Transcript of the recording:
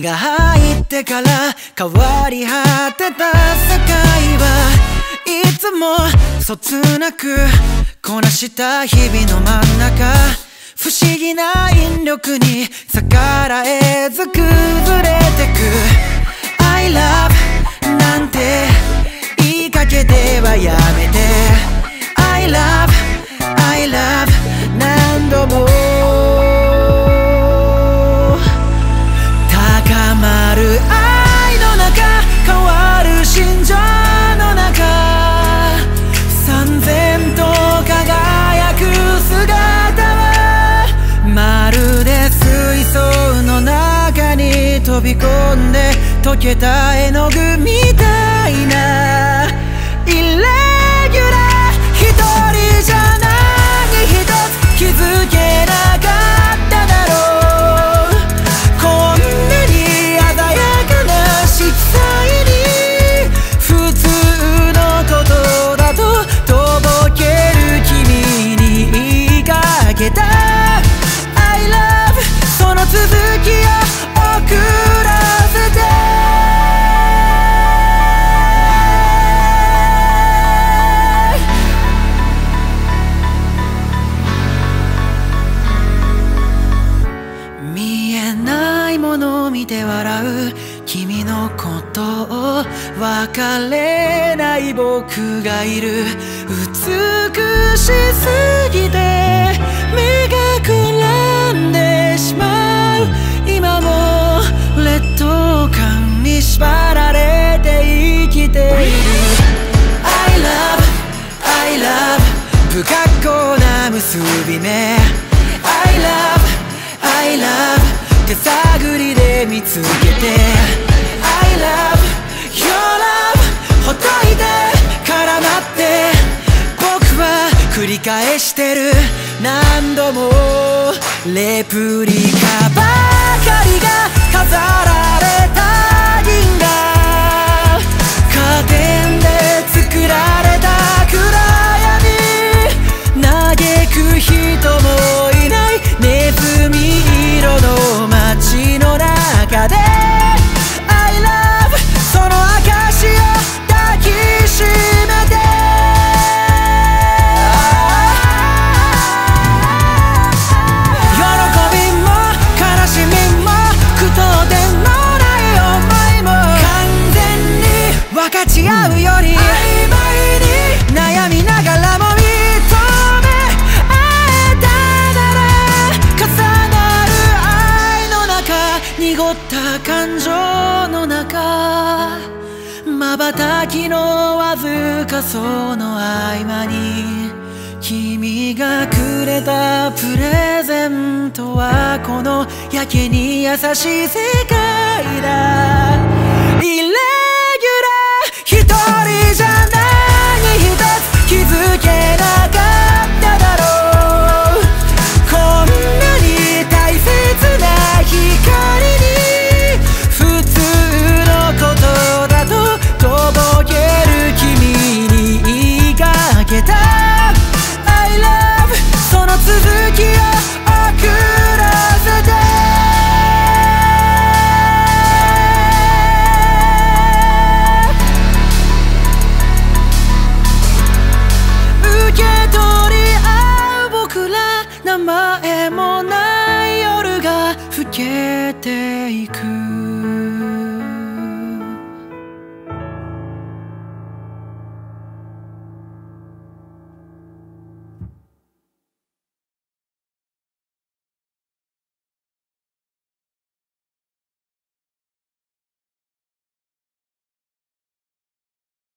が入ってから変わり果てた世界はいつもそつなくこなした日々の真ん中、不思議な引力に逆らえず崩れてく。 I love なんて言いかけてはやめて、 I love I love 何度も高まる愛の中、変わる心情の中、燦然と輝く姿はまるで水槽の中に飛び込んで溶けた絵の具みたいなイレギュラー。一人じゃ何一つ気づけなかっただろう。こんなに鮮やかな色彩に普通のことだととぼける君に言いかけた I love その続きを送らせて。見えないものを見て笑う君のことを別れない僕がいる。美しすぎて目がくらんでしまう。今も劣等感に縛られて生きている。 I love I love 不格好な結び目、 I love I love 手探りで見つけて、 I love your love ほっといて絡まって僕は繰り返してる。何度もレプリカばかりが飾られた銀河、カーテンで作られた暗闇、嘆く人もいないネズミ色の街の中で I love その証を抱きしめて。喜びも悲しみも苦闘でもない思いも完全に分かち合うより曖昧に悩みながらも認め合えたなら、重なる愛の中、濁った感情の中、瞬きのわずかその合間に君がくれたプレゼントはこのやけに優しい世界だ。イレギュラー一人じゃ何一つ気づけなかっただろう。こんなに大切な光に普通のことだととぼける君に言いかけた I love その続きを送らせて。受け取り合う僕ら、名前もない夜が更けていく。